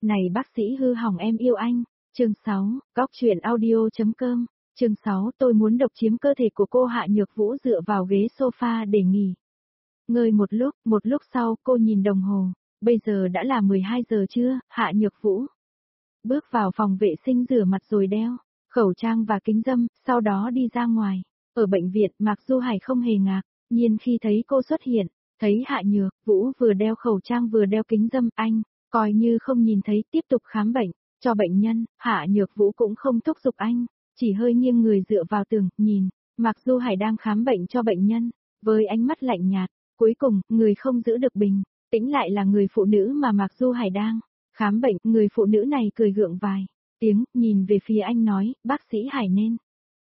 Này bác sĩ hư hỏng em yêu anh. Chương 6, Góc truyện audio.com. Chương 6, tôi muốn độc chiếm cơ thể của cô. Hạ Nhược Vũ dựa vào ghế sofa để nghỉ ngơi một lúc sau cô nhìn đồng hồ, bây giờ đã là 12 giờ trưa. Hạ Nhược Vũ bước vào phòng vệ sinh rửa mặt rồi đeo khẩu trang và kính râm, sau đó đi ra ngoài. Ở bệnh viện, Mạc Du Hải không hề ngạc nhiên khi thấy cô xuất hiện, thấy Hạ Nhược Vũ vừa đeo khẩu trang vừa đeo kính râm, anh coi như không nhìn thấy, tiếp tục khám bệnh cho bệnh nhân. Hạ Nhược Vũ cũng không thúc giục anh, chỉ hơi nghiêng người dựa vào tường, nhìn Mạc Du Hải đang khám bệnh cho bệnh nhân, với ánh mắt lạnh nhạt. Cuối cùng, người không giữ được bình tĩnh lại là người phụ nữ mà Mạc Du Hải đang khám bệnh. Người phụ nữ này cười gượng vài tiếng, nhìn về phía anh nói, bác sĩ Hải nên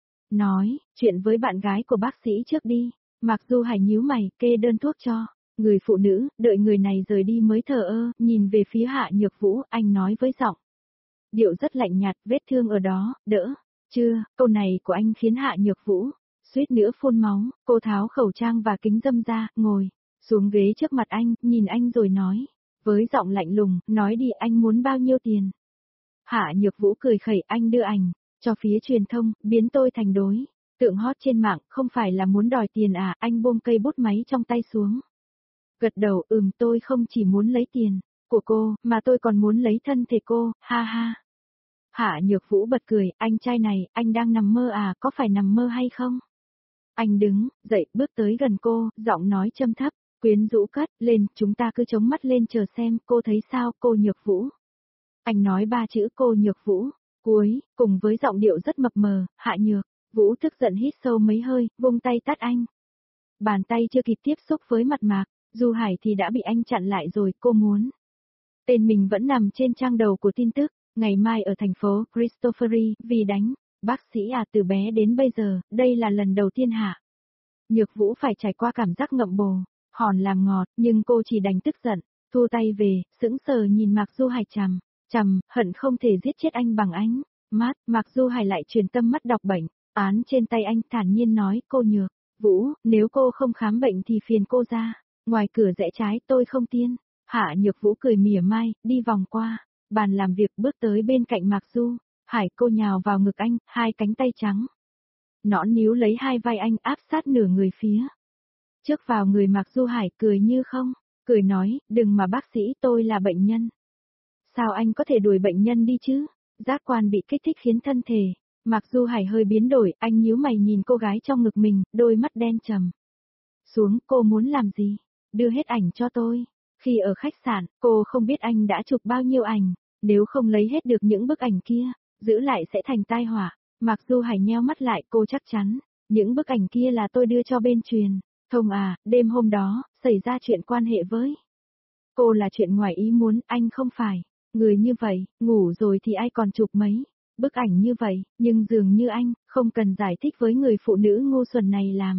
nói chuyện với bạn gái của bác sĩ trước đi. Mạc Du Hải nhíu mày, kê đơn thuốc cho người phụ nữ, đợi người này rời đi mới thờ ơ, nhìn về phía Hạ Nhược Vũ, anh nói với giọng điệu rất lạnh nhạt, vết thương ở đó, đỡ chưa? Câu này của anh khiến Hạ Nhược Vũ suýt nữa phun máu. Cô tháo khẩu trang và kính râm ra, ngồi xuống ghế trước mặt anh, nhìn anh rồi nói với giọng lạnh lùng, nói đi, anh muốn bao nhiêu tiền? Hạ Nhược Vũ cười khẩy, anh đưa ảnh cho phía truyền thông, biến tôi thành đối tượng hot trên mạng, không phải là muốn đòi tiền à? Anh buông cây bút máy trong tay xuống, gật đầu, tôi không chỉ muốn lấy tiền của cô, mà tôi còn muốn lấy thân thể cô, ha ha. Hạ Nhược Vũ bật cười, anh trai này, anh đang nằm mơ à, có phải nằm mơ hay không? Anh đứng dậy, bước tới gần cô, giọng nói trầm thấp, quyến rũ cất lên, chúng ta cứ chống mắt lên chờ xem, cô thấy sao, cô Nhược Vũ? Anh nói 3 chữ cô Nhược Vũ, cuối, cùng với giọng điệu rất mập mờ. Hạ Nhược Vũ tức giận hít sâu mấy hơi, vung tay tát anh. Bàn tay chưa kịp tiếp xúc với mặt Mạc Du Hải thì đã bị anh chặn lại rồi. Cô muốn tên mình vẫn nằm trên trang đầu của tin tức, ngày mai ở thành phố Christophery, vì đánh bác sĩ à, từ bé đến bây giờ, đây là lần đầu tiên Hạ Nhược Vũ phải trải qua cảm giác ngậm bồ hòn làm ngọt, nhưng cô chỉ đành tức giận, thu tay về, sững sờ nhìn Mạc Du Hải chằm, hận không thể giết chết anh bằng ánh mắt. Mạc Du Hải lại truyền tâm mắt đọc bệnh án trên tay anh, thản nhiên nói, cô Nhược Vũ, nếu cô không khám bệnh thì phiền cô ra ngoài cửa rẽ trái, tôi không tiên. Hạ Nhược Vũ cười mỉa mai, đi vòng qua bàn làm việc, bước tới bên cạnh Mạc Du Hải. Cô nhào vào ngực anh, hai cánh tay trắng nõn níu lấy hai vai anh, áp sát nửa người phía trước vào người Mạc Du Hải, cười như không cười, nói, đừng mà bác sĩ, tôi là bệnh nhân. Sao anh có thể đuổi bệnh nhân đi chứ? Giác quan bị kích thích khiến thân thể Mạc Du Hải hơi biến đổi, anh nhíu mày nhìn cô gái trong ngực mình, đôi mắt đen trầm xuống. Cô muốn làm gì? Đưa hết ảnh cho tôi. Khi ở khách sạn, cô không biết anh đã chụp bao nhiêu ảnh, nếu không lấy hết được những bức ảnh kia, giữ lại sẽ thành tai họa. Mạc Du Hải nheo mắt lại, cô chắc chắn những bức ảnh kia là tôi đưa cho bên truyền thông à? Đêm hôm đó xảy ra chuyện quan hệ với cô là chuyện ngoài ý muốn, anh không phải người như vậy, ngủ rồi thì ai còn chụp mấy bức ảnh như vậy, nhưng dường như anh không cần giải thích với người phụ nữ ngu xuẩn này làm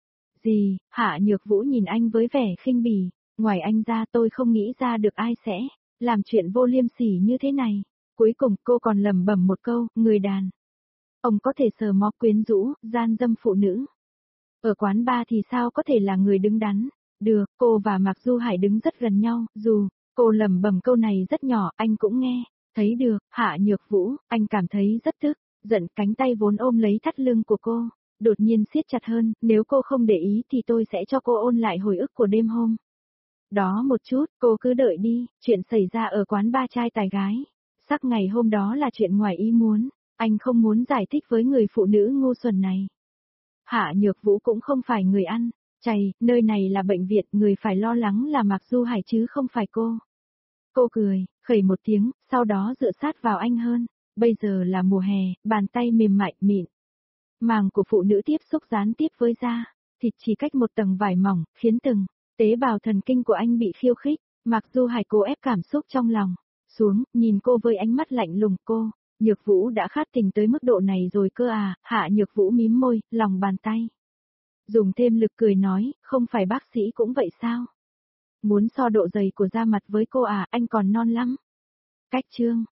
gì. Hạ Nhược Vũ nhìn anh với vẻ khinh bỉ, ngoài anh ra tôi không nghĩ ra được ai sẽ làm chuyện vô liêm sỉ như thế này. Cuối cùng cô còn lẩm bẩm một câu, người đàn ông có thể sờ mó quyến rũ, gian dâm phụ nữ ở quán bar thì sao có thể là người đứng đắn được? Cô và Mạc Du Hải đứng rất gần nhau, dù cô lẩm bẩm câu này rất nhỏ, anh cũng nghe thấy được. Hạ Nhược Vũ, anh cảm thấy rất tức giận, cánh tay vốn ôm lấy thắt lưng của cô đột nhiên siết chặt hơn, nếu cô không để ý thì tôi sẽ cho cô ôn lại hồi ức của đêm hôm đó một chút, cô cứ đợi đi. Chuyện xảy ra ở quán ba trai tài gái sắc ngày hôm đó là chuyện ngoài ý muốn, anh không muốn giải thích với người phụ nữ ngu xuẩn này. Hạ Nhược Vũ cũng không phải người ăn chay, nơi này là bệnh viện, người phải lo lắng là Mạc Du Hải chứ không phải cô. Cô cười khẩy một tiếng, sau đó dựa sát vào anh hơn. Bây giờ là mùa hè, bàn tay mềm mại mịn màng của phụ nữ tiếp xúc gián tiếp với da thịt chỉ cách một tầng vải mỏng, khiến từng tế bào thần kinh của anh bị khiêu khích. Mạc Du Hải cố ép cảm xúc trong lòng xuống, nhìn cô với ánh mắt lạnh lùng. Cô Nhược Vũ đã khát tình tới mức độ này rồi cơ à? Hạ Nhược Vũ mím môi, lòng bàn tay dùng thêm lực, cười nói, không phải bác sĩ cũng vậy sao? Muốn so độ dày của da mặt với cô à? Anh còn non lắm. Cách chương